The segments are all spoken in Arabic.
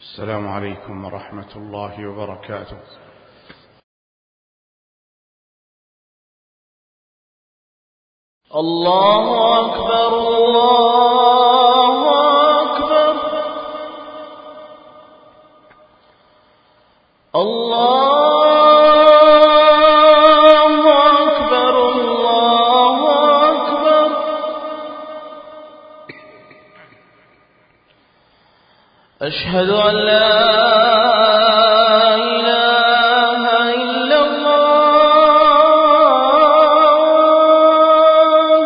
السلام عليكم ورحمة الله وبركاته. الله أكبر الله أكبر الله أكبر الله أكبر. أشهد أن لا إله إلا الله.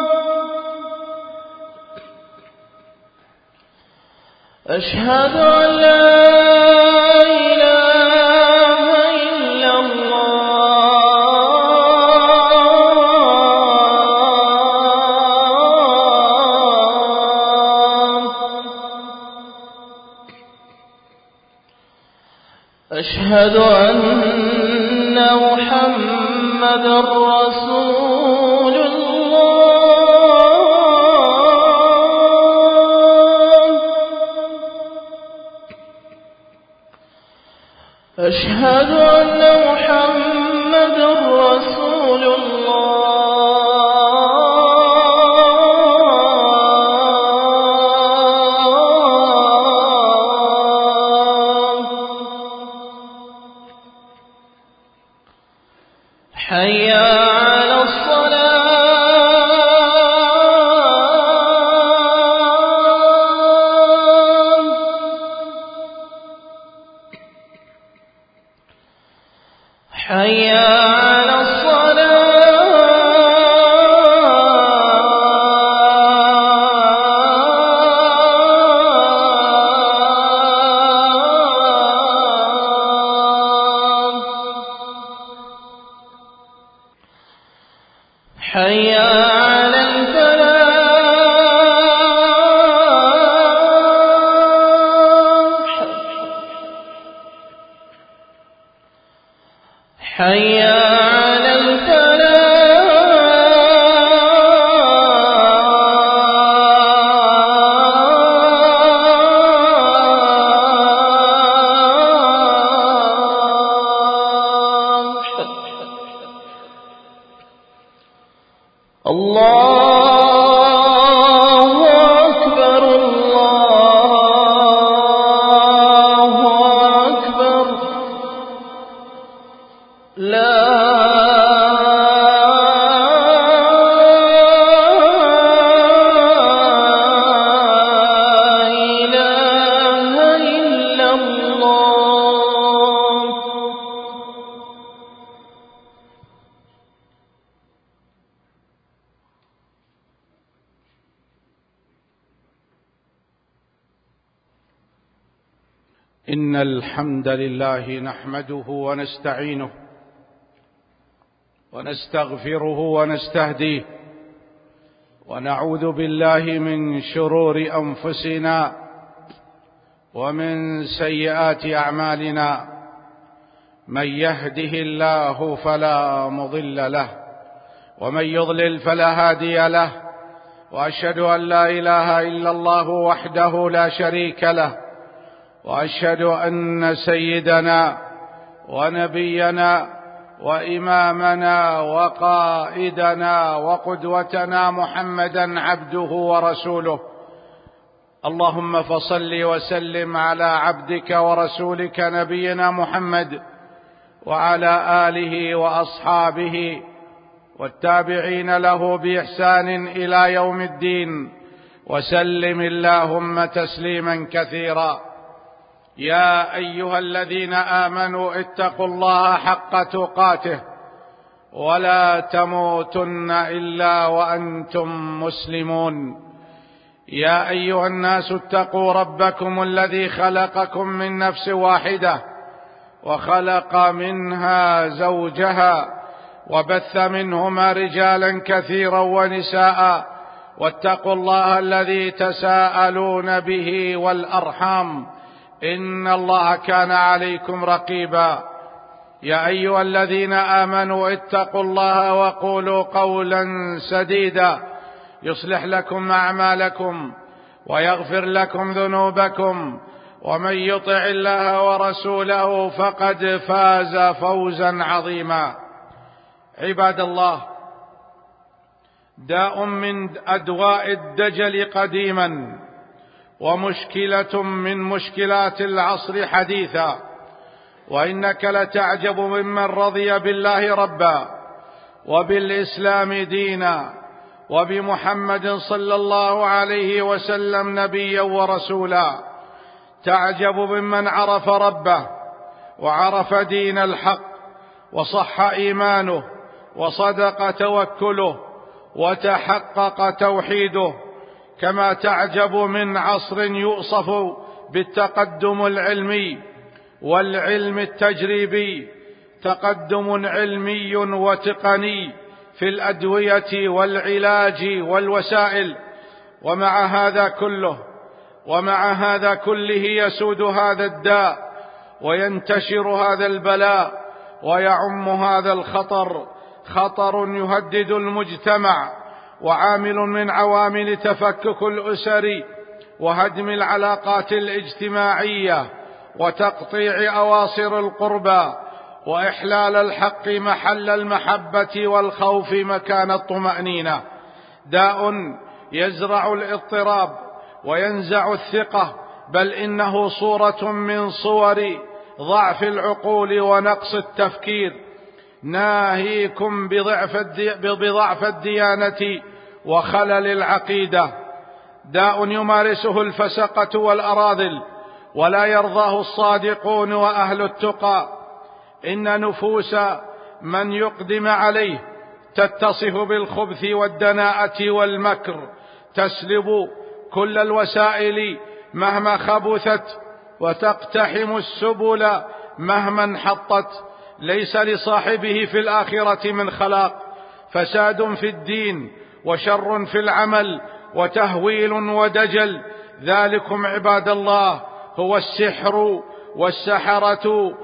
أشهد أن لا إله إلا الله. أشهد أن محمدًا رسول الله. أشهد أن محمدًا رسول الله. حي على الصلاة. حي على الصلاة. حي على الفلاح. حي على الفلاح. الله أكبر الله أكبر. لا إله إلا الله. إن الحمد لله نحمده ونستعينه ونستغفره ونستهديه ونعوذ بالله من شرور أنفسنا ومن سيئات أعمالنا. من يهده الله فلا مضل له ومن يضلل فلا هادي له. وأشهد أن لا إله إلا الله وحده لا شريك له. وأشهد أن سيدنا ونبينا وإمامنا وقائدنا وقدوتنا محمدًا عبده ورسوله. اللهم فصل وسلم على عبدك ورسولك نبينا محمد وعلى آله وأصحابه والتابعين له بإحسان إلى يوم الدين، وسلم اللهم تسليما كثيرا. يا أيها الذين آمنوا اتقوا الله حق تقاته ولا تموتن إلا وأنتم مسلمون. يا أيها الناس اتقوا ربكم الذي خلقكم من نفس واحدة وخلق منها زوجها وبث منهما رجالا كثيرا ونساء. واتقوا الله الذي تساءلون به والأرحام إن الله كان عليكم رقيبا. يا أيها الذين آمنوا اتقوا الله وقولوا قولا سديدا يصلح لكم أعمالكم ويغفر لكم ذنوبكم ومن يطع الله ورسوله فقد فاز فوزا عظيما. عباد الله، داء من أدواء الدجل قديما ومشكلة من مشكلات العصر حديثا، وإنك لتعجب ممن رضي بالله ربا وبالإسلام دينا وبمحمد صلى الله عليه وسلم نبيا ورسولا. تعجب ممن عرف ربه وعرف دين الحق وصح إيمانه وصدق توكله وتحقق توحيده، كما تعجب من عصر يوصف بالتقدم العلمي والعلم التجريبي، تقدم علمي وتقني في الأدوية والعلاج والوسائل. ومع هذا كله يسود هذا الداء وينتشر هذا البلاء ويعم هذا الخطر، خطر يهدد المجتمع وعامل من عوامل تفكك الأسر وهدم العلاقات الاجتماعية وتقطيع أواصر القربى وإحلال الحق محل المحبة والخوف مكان الطمأنينة. داء يزرع الاضطراب وينزع الثقة، بل إنه صورة من صور ضعف العقول ونقص التفكير، ناهيكم بضعف الديانة وخلل العقيدة. داء يمارسه الفسقة والأراذل ولا يرضاه الصادقون وأهل التقى. إن نفوس من يقدم عليه تتصف بالخبث والدناءة والمكر، تسلب كل الوسائل مهما خبثت وتقتحم السبل مهما انحطت. ليس لصاحبه في الآخرة من خلاق، فساد في الدين وشر في العمل وتهويل ودجل. ذلكم عباد الله هو السحر والسحرة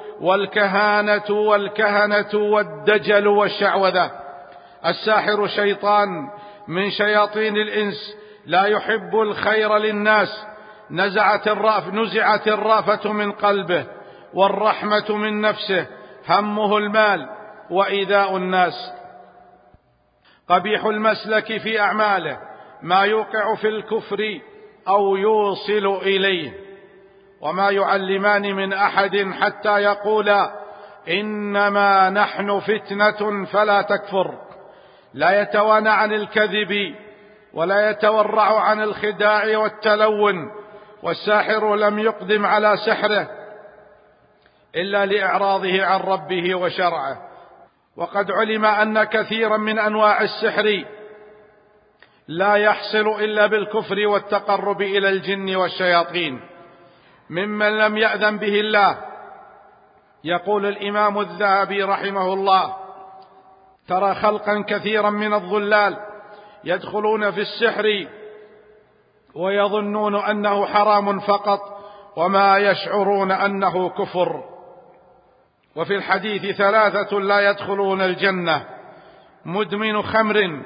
والكهنة والدجل والشعوذة. الساحر شيطان من شياطين الإنس لا يحب الخير للناس، نزعت الرأفة من قلبه والرحمة من نفسه، همه المال وإيذاء الناس. قبيح المسلك في أعماله ما يوقع في الكفر أو يوصل إليه. وما يعلمان من أحد حتى يقولا إنما نحن فتنة فلا تكفر. لا يتوانى عن الكذب ولا يتورع عن الخداع والتلون. والساحر لم يقدم على سحره إلا لإعراضه عن ربه وشرعه. وقد علم أن كثيرا من أنواع السحر لا يحصل إلا بالكفر والتقرب إلى الجن والشياطين ممن لم يأذن به الله. يقول الإمام الذهبي رحمه الله: ترى خلقا كثيرا من الضلال يدخلون في السحر ويظنون أنه حرام فقط وما يشعرون أنه كفر. وفي الحديث 3 لا يدخلون الجنة: مدمن خمر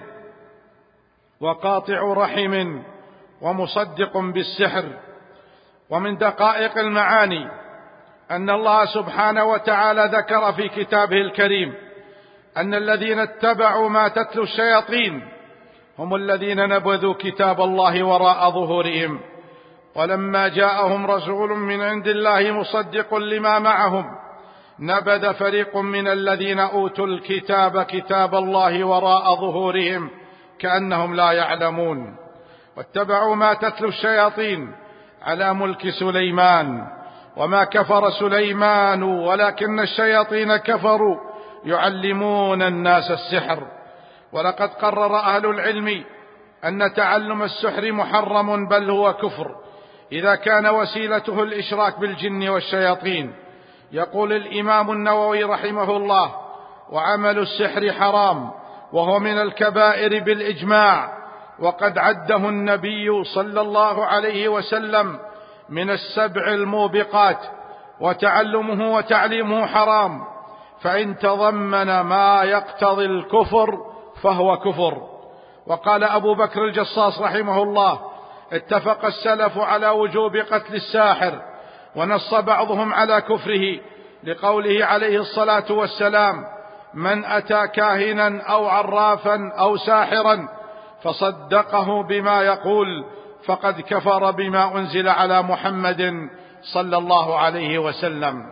وقاطع رحم ومصدق بالسحر. ومن دقائق المعاني أن الله سبحانه وتعالى ذكر في كتابه الكريم أن الذين اتبعوا ما تتلو الشياطين هم الذين نبذوا كتاب الله وراء ظهورهم، ولما جاءهم رسول من عند الله مصدق لما معهم نبذ فريق من الذين أوتوا الكتاب كتاب الله وراء ظهورهم كأنهم لا يعلمون. واتبعوا ما تتلو الشياطين على ملك سليمان، وما كفر سليمان ولكن الشياطين كفروا يعلمون الناس السحر. ولقد قرر أهل العلم أن تعلم السحر محرم، بل هو كفر إذا كان وسيلته الإشراك بالجن والشياطين. يقول الإمام النووي رحمه الله: وعمل السحر حرام وهو من الكبائر بالإجماع، وقد عده النبي صلى الله عليه وسلم من 7 الموبقات، وتعلمه وتعليمه حرام، فإن تضمن ما يقتضي الكفر فهو كفر. وقال أبو بكر الجصاص رحمه الله: اتفق السلف على وجوب قتل الساحر ونص بعضهم على كفره لقوله عليه الصلاة والسلام: من أتى كاهنا أو عرافا أو ساحرا فصدقه بما يقول فقد كفر بما أنزل على محمد صلى الله عليه وسلم.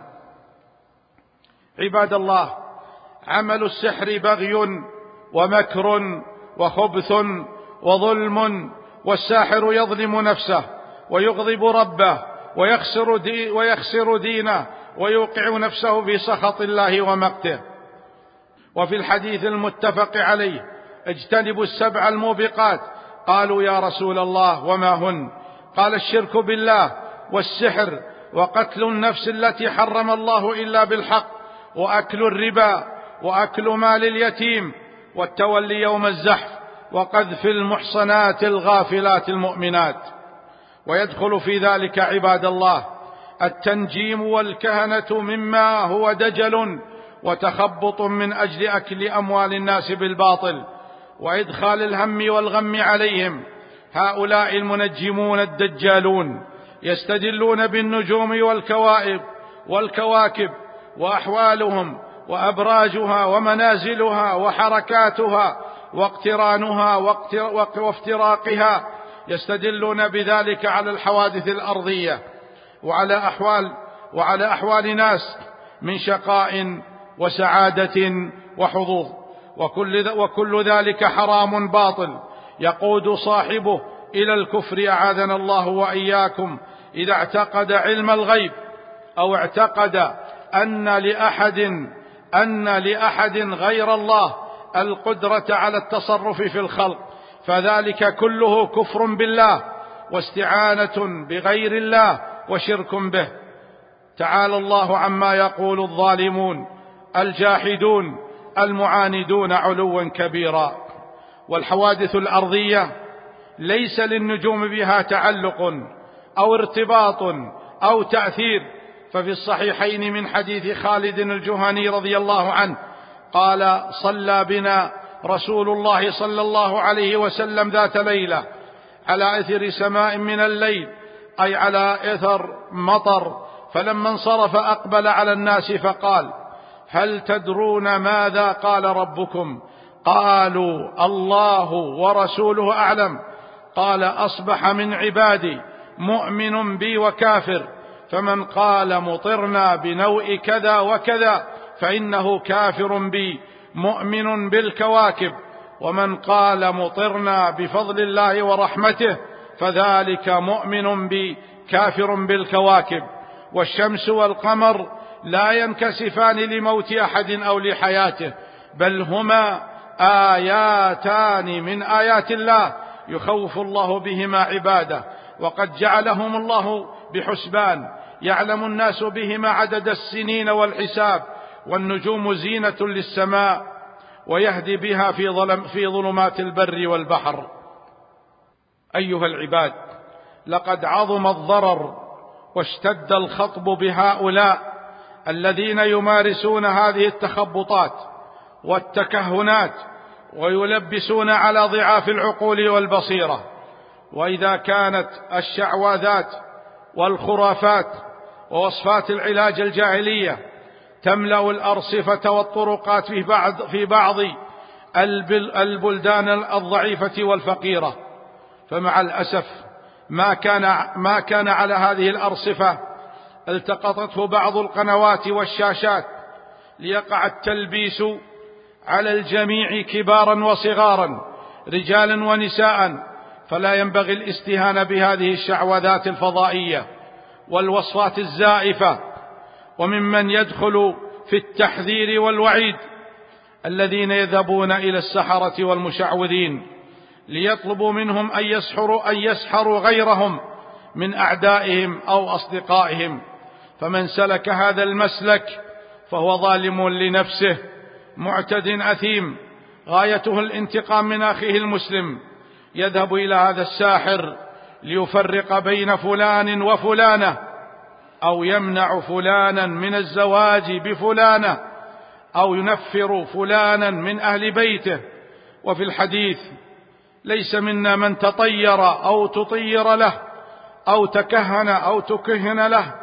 عباد الله، عمل السحر بغي ومكر وخبث وظلم، والساحر يظلم نفسه ويغضب ربه ويخسر دينه ويوقع نفسه في سخط الله ومقته. وفي الحديث المتفق عليه: اجتنبوا السبع الموبقات. قالوا: يا رسول الله وما هن؟ قال: الشرك بالله، والسحر، وقتل النفس التي حرم الله إلا بالحق، وأكل الربا، وأكل مال اليتيم، والتولي يوم الزحف، وقذف المحصنات الغافلات المؤمنات. ويدخل في ذلك عباد الله التنجيم والكهنة مما هو دجل وتخبط من أجل أكل أموال الناس بالباطل وإدخال الهم والغم عليهم. هؤلاء المنجمون الدجالون يستدلون بالنجوم والكواكب وأحوالهم وأبراجها ومنازلها وحركاتها واقترانها وافتراقها، يستدلون بذلك على الحوادث الأرضية وعلى أحوال ناس من شقاء وسعادة وحظوظ، وكل ذلك حرام باطل يقود صاحبه إلى الكفر، أعاذنا الله وإياكم، إذا اعتقد علم الغيب أو اعتقد أن لأحد غير الله القدرة على التصرف في الخلق، فذلك كله كفر بالله واستعانة بغير الله وشرك به. تعالى الله عما يقول الظالمون الجاحدون المعاندون علوا كبيرا. والحوادث الأرضية ليس للنجوم بها تعلق أو ارتباط أو تأثير، ففي الصحيحين من حديث خالد الجهني رضي الله عنه قال: صلى بنا رسول الله صلى الله عليه وسلم ذات ليلة على إثر سماء من الليل، أي على إثر مطر، فلما انصرف أقبل على الناس فقال: هل تدرون ماذا قال ربكم؟ قالوا: الله ورسوله أعلم. قال: أصبح من عبادي مؤمن بي وكافر، فمن قال مطرنا بنوء كذا وكذا فإنه كافر بي مؤمن بالكواكب، ومن قال مطرنا بفضل الله ورحمته فذلك مؤمن بي كافر بالكواكب. والشمس والقمر لا ينكسفان لموت أحد أو لحياته، بل هما آياتان من آيات الله يخوف الله بهما عباده، وقد جعلهم الله بحسبان يعلم الناس بهما عدد السنين والحساب. والنجوم زينة للسماء ويهدي بها في ظلمات البر والبحر. أيها العباد، لقد عظم الضرر واشتد الخطب بهؤلاء الذين يمارسون هذه التخبطات والتكهنات ويلبسون على ضعاف العقول والبصيرة. وإذا كانت الشعوذات والخرافات ووصفات العلاج الجاهلية تملأ الأرصفة والطرقات في بعض البلدان الضعيفة والفقيرة، فمع الأسف ما كان على هذه الأرصفة التقطته بعض القنوات والشاشات ليقع التلبيس على الجميع كبارا وصغارا رجالا ونساء، فلا ينبغي الاستهانة بهذه الشعوذات الفضائية والوصفات الزائفة. وممن يدخل في التحذير والوعيد الذين يذهبون إلى السحرة والمشعوذين ليطلبوا منهم أن يسحروا غيرهم من أعدائهم أو أصدقائهم، فمن سلك هذا المسلك فهو ظالم لنفسه معتد أثيم غايته الانتقام من أخيه المسلم، يذهب إلى هذا الساحر ليفرق بين فلان وفلانة، أو يمنع فلانا من الزواج بفلانة، أو ينفر فلانا من أهل بيته. وفي الحديث: ليس منا من تطير أو تطير له، أو تكهن أو تكهن له،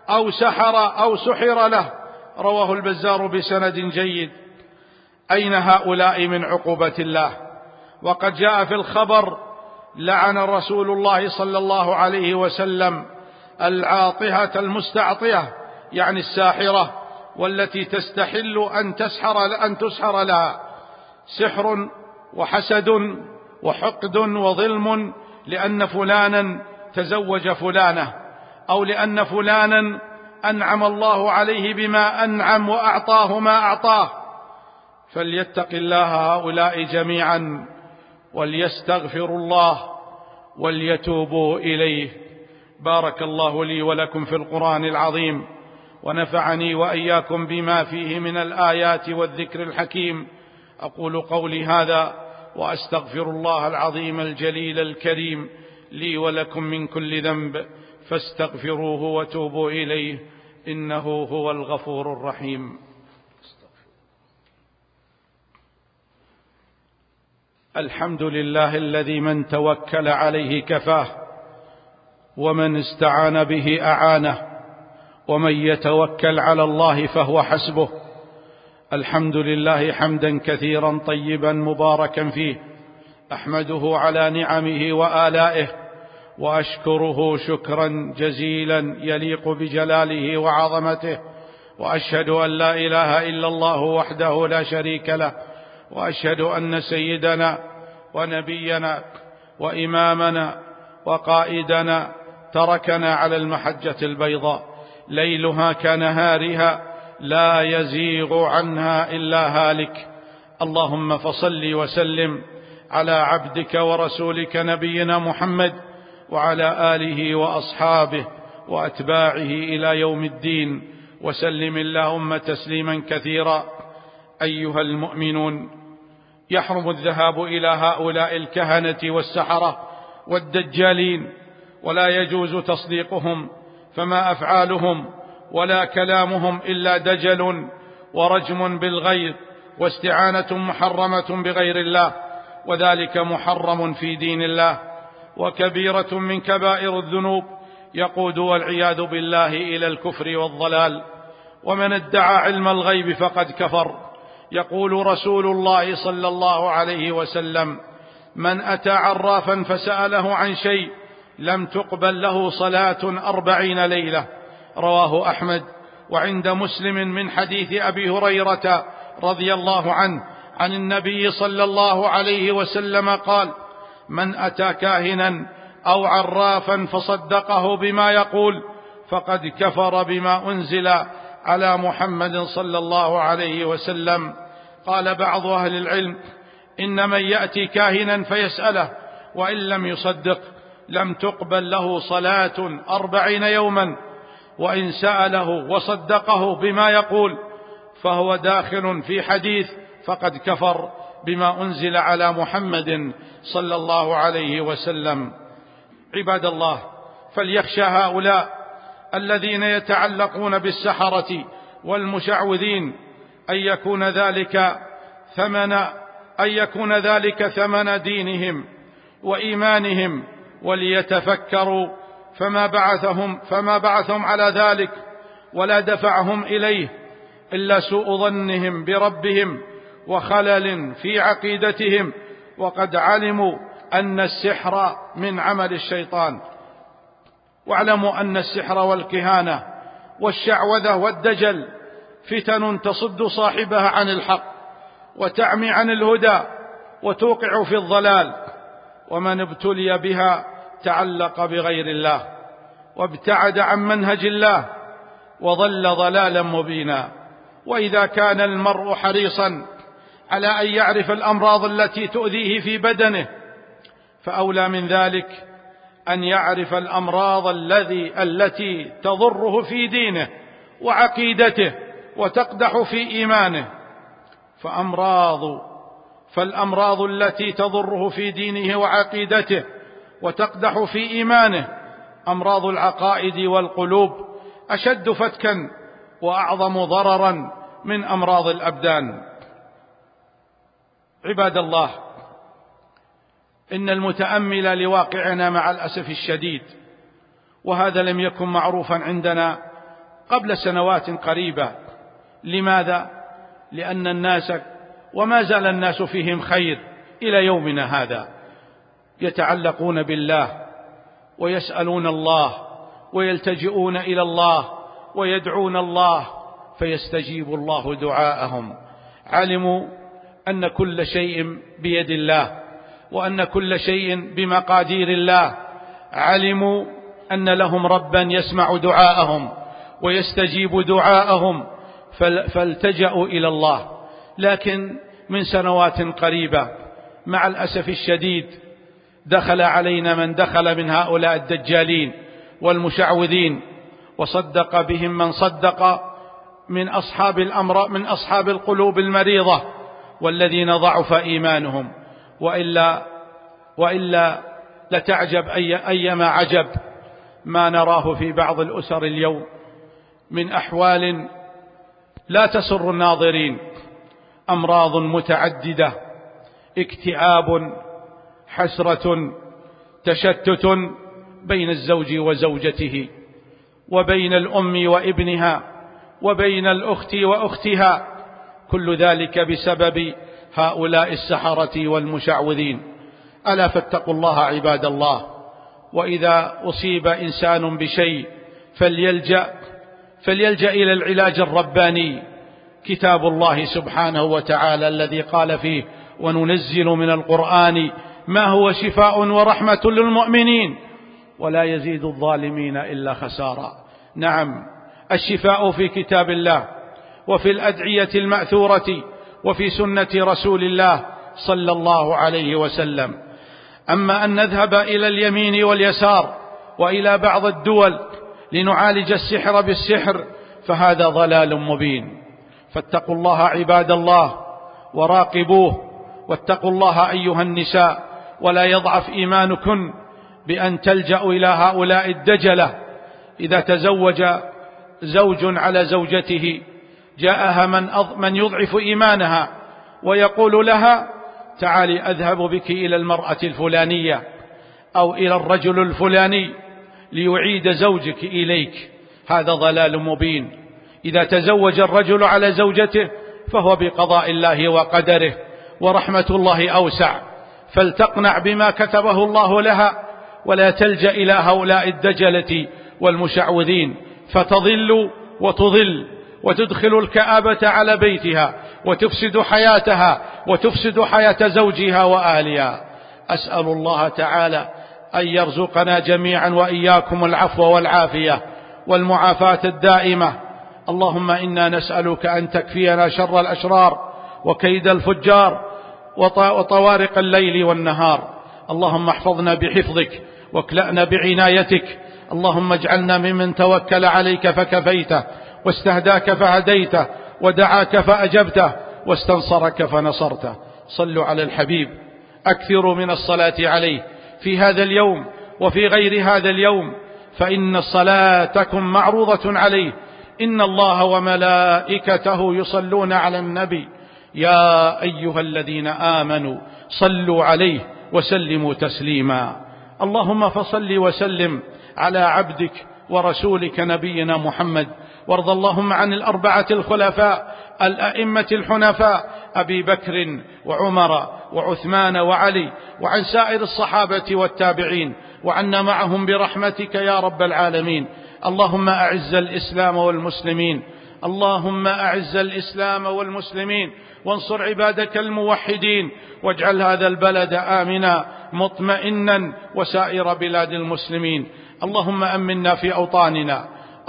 أو سحر له، رواه البزار بسند جيد. أين هؤلاء من عقوبة الله؟ وقد جاء في الخبر: لعن رسول الله صلى الله عليه وسلم العاطهة المستعطية، يعني الساحرة، والتي تستحل أن تسحر لها، سحر وحسد وحقد وظلم، لأن فلانا تزوج فلانة، أو لأن فلانا أنعم الله عليه بما أنعم وأعطاه ما أعطاه. فليتق الله هؤلاء جميعا وليستغفروا الله وليتوبوا إليه. بارك الله لي ولكم في القرآن العظيم، ونفعني وإياكم بما فيه من الآيات والذكر الحكيم. أقول قولي هذا وأستغفر الله العظيم الجليل الكريم لي ولكم من كل ذنب، فاستغفروه وتوبوا إليه، إنه هو الغفور الرحيم. الحمد لله الذي من توكل عليه كفاه، ومن استعان به أعانه، ومن يتوكل على الله فهو حسبه. الحمد لله حمدا كثيرا طيبا مباركا فيه، أحمده على نعمه وآلائه، وأشكره شكرا جزيلا يليق بجلاله وعظمته، وأشهد أن لا إله إلا الله وحده لا شريك له، وأشهد أن سيدنا ونبينا وإمامنا وقائدنا تركنا على المحجة البيضاء، ليلها كنهارها لا يزيغ عنها إلا هالك. اللهم فصل وسلم على عبدك ورسولك نبينا محمد وعلى آله وأصحابه وأتباعه إلى يوم الدين، وسلم اللهم تسليما كثيرا. أيها المؤمنون، يحرم الذهاب إلى هؤلاء الكهنة والسحرة والدجالين، ولا يجوز تصديقهم، فما أفعالهم ولا كلامهم إلا دجل ورجم بالغيظ واستعانة محرمة بغير الله، وذلك محرم في دين الله، وكبيرة من كبائر الذنوب، يقود والعياذ بالله إلى الكفر والضلال. ومن ادعى علم الغيب فقد كفر. يقول رسول الله صلى الله عليه وسلم: من أتى عرافا فسأله عن شيء لم تقبل له صلاة 40 ليلة، رواه أحمد. وعند مسلم من حديث أبي هريرة رضي الله عنه عن النبي صلى الله عليه وسلم قال: من أتى كاهنا أو عرافا فصدقه بما يقول فقد كفر بما أنزل على محمد صلى الله عليه وسلم. قال بعض أهل العلم: إن من يأتي كاهنا فيسأله وإن لم يصدق لم تقبل له صلاة 40 يوما، وإن سأله وصدقه بما يقول فهو داخل في حديث فقد كفر بما أنزل على محمد صلى الله عليه وسلم. عباد الله، فليخشى هؤلاء الذين يتعلقون بالسحرة والمشعوذين أن يكون ذلك ثمن دينهم وإيمانهم، وليتفكروا فما بعثهم على ذلك ولا دفعهم إليه إلا سوء ظنهم بربهم وخلل في عقيدتهم، وقد علموا أن السحر من عمل الشيطان. واعلموا أن السحر والكهانة والشعوذة والدجل فتن تصد صاحبها عن الحق وتعمي عن الهدى وتوقع في الضلال، ومن ابتلي بها تعلق بغير الله وابتعد عن منهج الله وضل ضلالا مبينا. وإذا كان المرء حريصا على أن يعرف الأمراض التي تؤذيه في بدنه، فأولى من ذلك أن يعرف الأمراض التي تضره في دينه وعقيدته وتقدح في إيمانه. فالأمراض التي تضره في دينه وعقيدته وتقدح في إيمانه أمراض العقائد والقلوب، أشد فتكا وأعظم ضررا من أمراض الأبدان. عباد الله، إن المتأمل لواقعنا مع الأسف الشديد، وهذا لم يكن معروفا عندنا قبل سنوات قريبة. لماذا؟ لأن الناس وما زال الناس فيهم خير إلى يومنا هذا، يتعلقون بالله ويسألون الله ويلتجئون إلى الله ويدعون الله فيستجيب الله دعاءهم. علموا أن كل شيء بيد الله وأن كل شيء بمقادير الله. علموا أن لهم ربا يسمع دعاءهم ويستجيب دعاءهم، فالتجأوا إلى الله. لكن من سنوات قريبة مع الأسف الشديد دخل علينا من دخل من هؤلاء الدجالين والمشعوذين، وصدق بهم من صدق من أصحاب القلوب المريضة والذين ضعف إيمانهم. وإلا لتعجب أيما عجب ما نراه في بعض الأسر اليوم من أحوال لا تسر الناظرين. أمراض متعددة، اكتئاب، حسرة، تشتت بين الزوج وزوجته، وبين الأم وابنها، وبين الأخت وأختها، كل ذلك بسبب هؤلاء السحرة والمشعوذين. ألا فاتقوا الله عباد الله. وإذا أصيب إنسان بشيء فليلجأ إلى العلاج الرباني، كتاب الله سبحانه وتعالى الذي قال فيه: وننزل من القرآن ما هو شفاء ورحمة للمؤمنين ولا يزيد الظالمين إلا خسارا. نعم، الشفاء في كتاب الله وفي الأدعية المأثورة وفي سنة رسول الله صلى الله عليه وسلم. أما أن نذهب إلى اليمين واليسار وإلى بعض الدول لنعالج السحر بالسحر فهذا ضلال مبين. فاتقوا الله عباد الله وراقبوه، واتقوا الله أيها النساء، ولا يضعف إيمانكن بأن تلجأوا إلى هؤلاء الدجلة. إذا تزوج زوج على زوجته جاءها من يضعف إيمانها ويقول لها: تعالي أذهب بك إلى المرأة الفلانية أو إلى الرجل الفلاني ليعيد زوجك إليك. هذا ضلال مبين. إذا تزوج الرجل على زوجته فهو بقضاء الله وقدره، ورحمة الله أوسع، فلتقنع بما كتبه الله لها ولا تلجأ إلى هؤلاء الدجلة والمشعوذين، فتضل وتضل وتدخل الكآبة على بيتها وتفسد حياتها وتفسد حياة زوجها وأهلها. أسأل الله تعالى أن يرزقنا جميعا وإياكم العفو والعافية والمعافاة الدائمة. اللهم إنا نسألك أن تكفينا شر الأشرار وكيد الفجار وطوارق الليل والنهار. اللهم احفظنا بحفظك واكلأنا بعنايتك. اللهم اجعلنا ممن توكل عليك فكفيته، واستهداك فهديته، ودعاك فأجبته، واستنصرك فنصرته. صلوا على الحبيب، أكثروا من الصلاة عليه في هذا اليوم وفي غير هذا اليوم، فإن صلاتكم معروضة عليه. إن الله وملائكته يصلون على النبي يا أيها الذين آمنوا صلوا عليه وسلموا تسليما. اللهم فصل وسلم على عبدك ورسولك نبينا محمد، وارض اللهم عن الأربعة الخلفاء الأئمة الحنفاء أبي بكر وعمر وعثمان وعلي، وعن سائر الصحابة والتابعين، وعنا معهم برحمتك يا رب العالمين. اللهم أعز الإسلام والمسلمين، اللهم أعز الإسلام والمسلمين، وانصر عبادك الموحدين، واجعل هذا البلد آمنا مطمئنا وسائر بلاد المسلمين. اللهم أمنا في أوطاننا،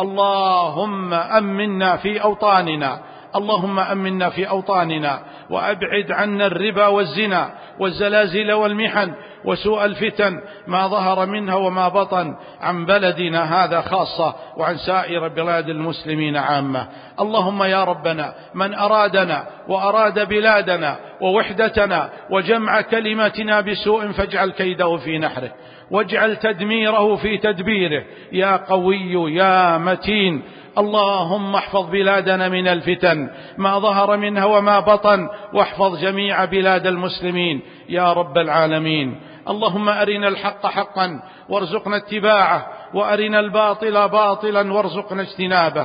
اللهم أمنا في أوطاننا، اللهم أمنا في أوطاننا، وأبعد عنا الربا والزنا والزلازل والمحن وسوء الفتن ما ظهر منها وما بطن عن بلدنا هذا خاصة، وعن سائر بلاد المسلمين عامة. اللهم يا ربنا من أرادنا وأراد بلادنا ووحدتنا وجمع كلمتنا بسوء فاجعل كيده في نحره، واجعل تدميره في تدبيره يا قوي يا متين. اللهم احفظ بلادنا من الفتن ما ظهر منها وما بطن، واحفظ جميع بلاد المسلمين يا رب العالمين. اللهم أرنا الحق حقا وارزقنا اتباعه، وأرنا الباطل باطلا وارزقنا اجتنابه.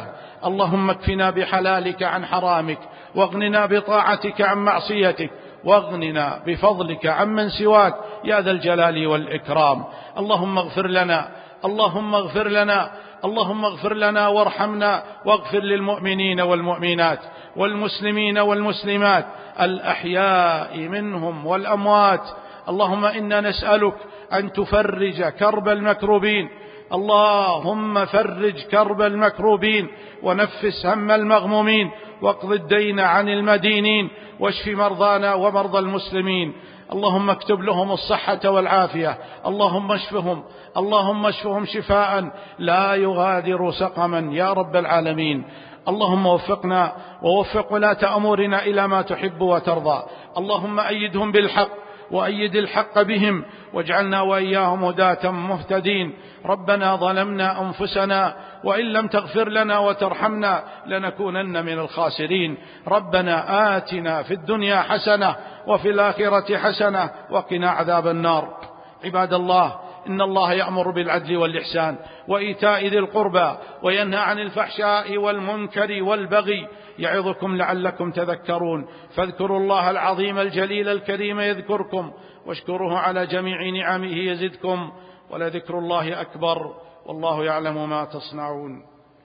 اللهم اكفنا بحلالك عن حرامك، واغننا بطاعتك عن معصيتك، واغننا بفضلك عمن سواك يا ذا الجلال والإكرام. اللهم اغفر لنا، اللهم اغفر لنا، اللهم اغفر لنا وارحمنا، واغفر للمؤمنين والمؤمنات والمسلمين والمسلمات الأحياء منهم والأموات. اللهم إنا نسألك أن تفرج كرب المكروبين، اللهم فرج كرب المكروبين، ونفس هم المغمومين، واقض الدين عن المدينين، واشف مرضانا ومرضى المسلمين. اللهم اكتب لهم الصحة والعافية، اللهم اشفهم، اللهم اشفهم شفاء لا يغادر سقما يا رب العالمين. اللهم وفقنا ووفق ولاة أمورنا إلى ما تحب وترضى. اللهم أيدهم بالحق وأيد الحق بهم، واجعلنا وإياهم هداة مهتدين. ربنا ظلمنا أنفسنا، وإن لم تغفر لنا وترحمنا لنكونن من الخاسرين. ربنا آتنا في الدنيا حسنة وفي الآخرة حسنة وقنا عذاب النار. عباد الله، إن الله يأمر بالعدل والإحسان وإيتاء ذي القربى، وينهى عن الفحشاء والمنكر والبغي، يعظكم لعلكم تذكرون. فاذكروا الله العظيم الجليل الكريم يذكركم، واشكروه على جميع نعمه يزدكم، ولذكر الله أكبر، والله يعلم ما تصنعون.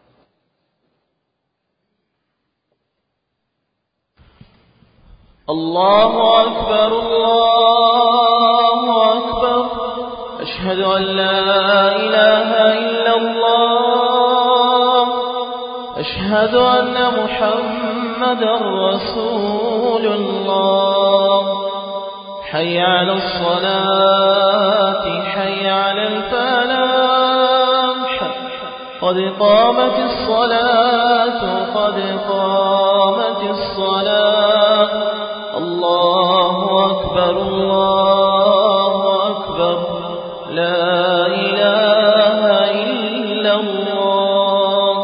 الله أكبر، الله أكبر، أشهد أن لا إله إلا الله، أشهد أن محمدا رسول الله. حي على الصلاة، حي على الفلاح، قد قامت الصلاة، قد قامت الصلاة. الله أكبر، الله أكبر، لا إله إلا الله.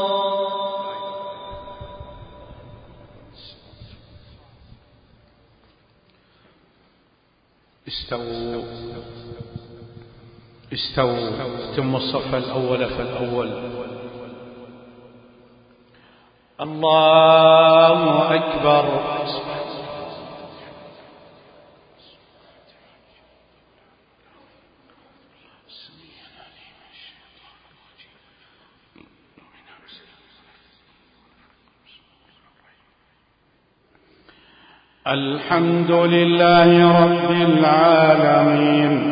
استووا استووا، ثم الصف الأول فالأول. الله أكبر. الحمد لله رب العالمين،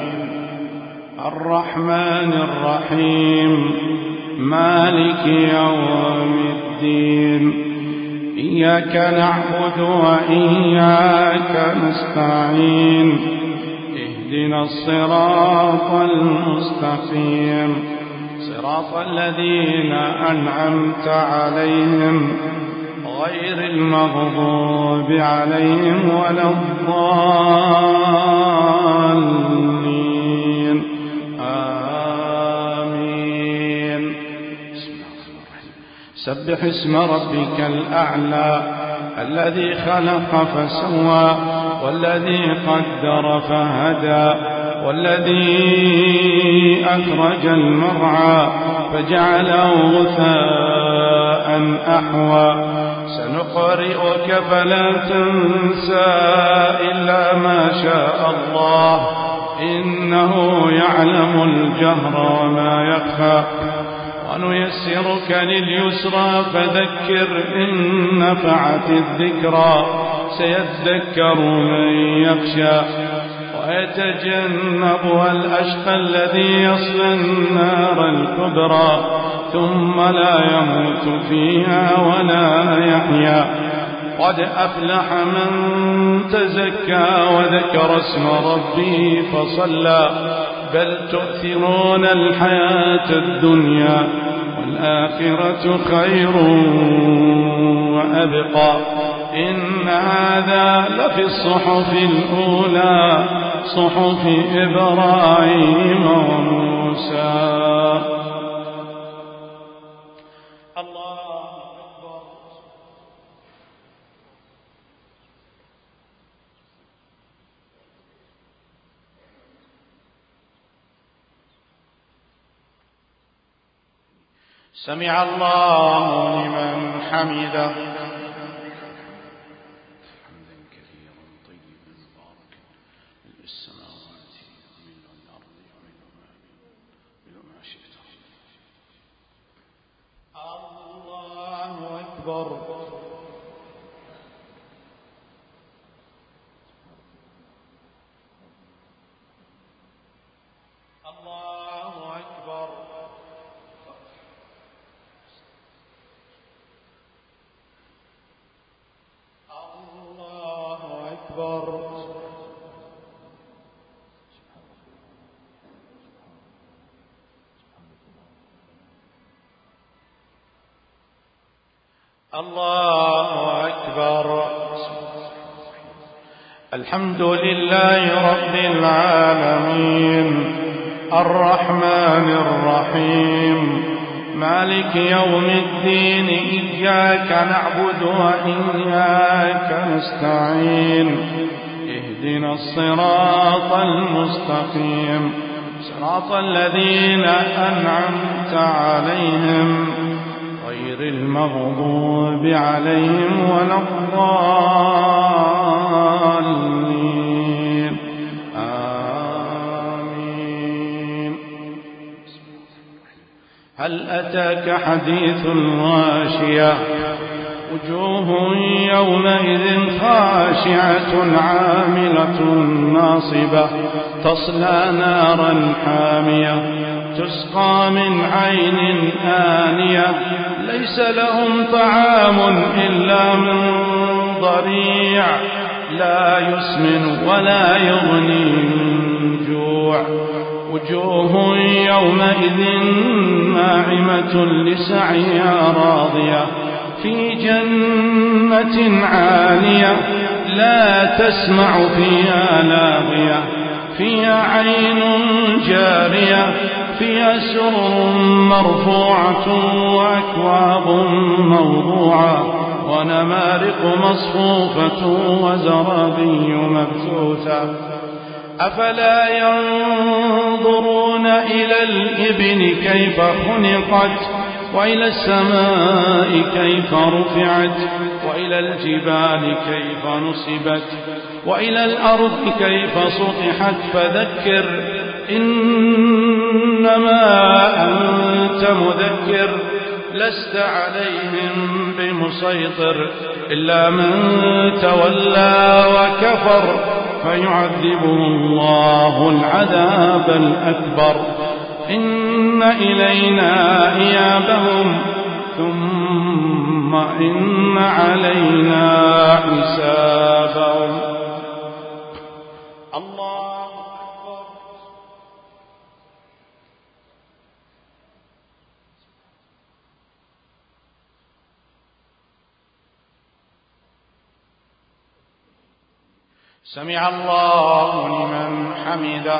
الرحمن الرحيم، مالك يوم الدين. إياك نعبد وإياك نستعين، اهدنا الصراط المستقيم، صراط الذين أنعمت عليهم غير المغضوب عليهم ولا الضالين. آمين. سبح اسم ربك الأعلى الذي خلق فسوى، والذي قدر فهدى، والذي أخرج المرعى فجعله غثاء أحوى. سنقرئك فلا تنسى إلا ما شاء الله، إنه يعلم الجهر وما يخفى. ونيسرك لليسرى فذكر إن نفعت الذكرى، سيذكر من يخشى ويتجنبها الأشقى الذي يصلى النار الكبرى، ثم لا يموت فيها ولا يحيا. قد أفلح من تزكى وذكر اسم ربه فصلى، بل تؤثرون الحياة الدنيا والآخرة خير وأبقى. إن هذا لفي الصحف الأولى، صحف إبراهيم وموسى. سمع الله لمن حمده. حمدا كثيرا طيبا مباركا ملء السماوات وملء الأرض وملء ما شئت. الله أكبر. الله أكبر. الله أكبر. الله أكبر. الحمد لله رب العالمين الرحمن الرحيم مالك يوم الدين إياك نعبد وإياك نستعين اهدنا الصراط المستقيم صراط الذين أنعمت عليهم غير المغضوب عليهم ولا الضالين آمين. هل أتاك حديث الغاشية وجوه يومئذ خاشعة عاملة ناصبة تصلى نارا حامية تسقى من عين آنية ليس لهم طعام إلا من ضريع لا يسمن ولا يغني من جوع وجوه يومئذ ناعمة لسعيها راضية في جنة عالية لا تسمع فيها لاغية فيها عين جارية فيها سرر مرفوعة وأكواب موضوعة ونمارق مصفوفة وزرابي مبثوثة أفلا ينظرون إلى الإبل كيف خلقت وإلى السماء كيف رفعت وإلى الجبال كيف نصبت وإلى الأرض كيف سطحت فذكر إنما أنت مذكر لست عليهم بمسيطر إلا من تولى وكفر فيعذبه الله العذاب الأكبر إن إلينا إيابهم ثم إن علينا حسابهم. الله أكبر. سمع الله لمن حمده.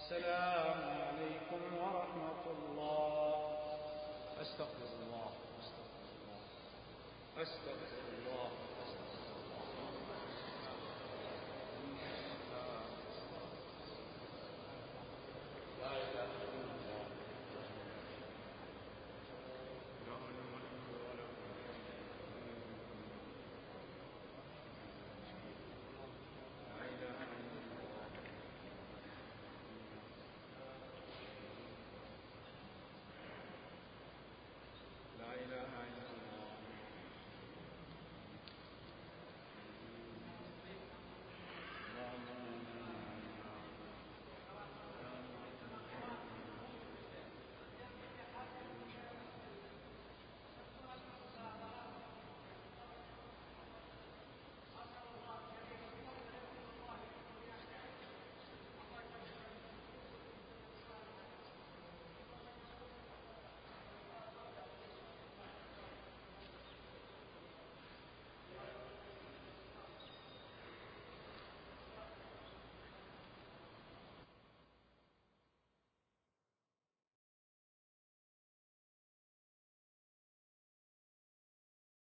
السلام عليكم ورحمة الله. أستغفر الله.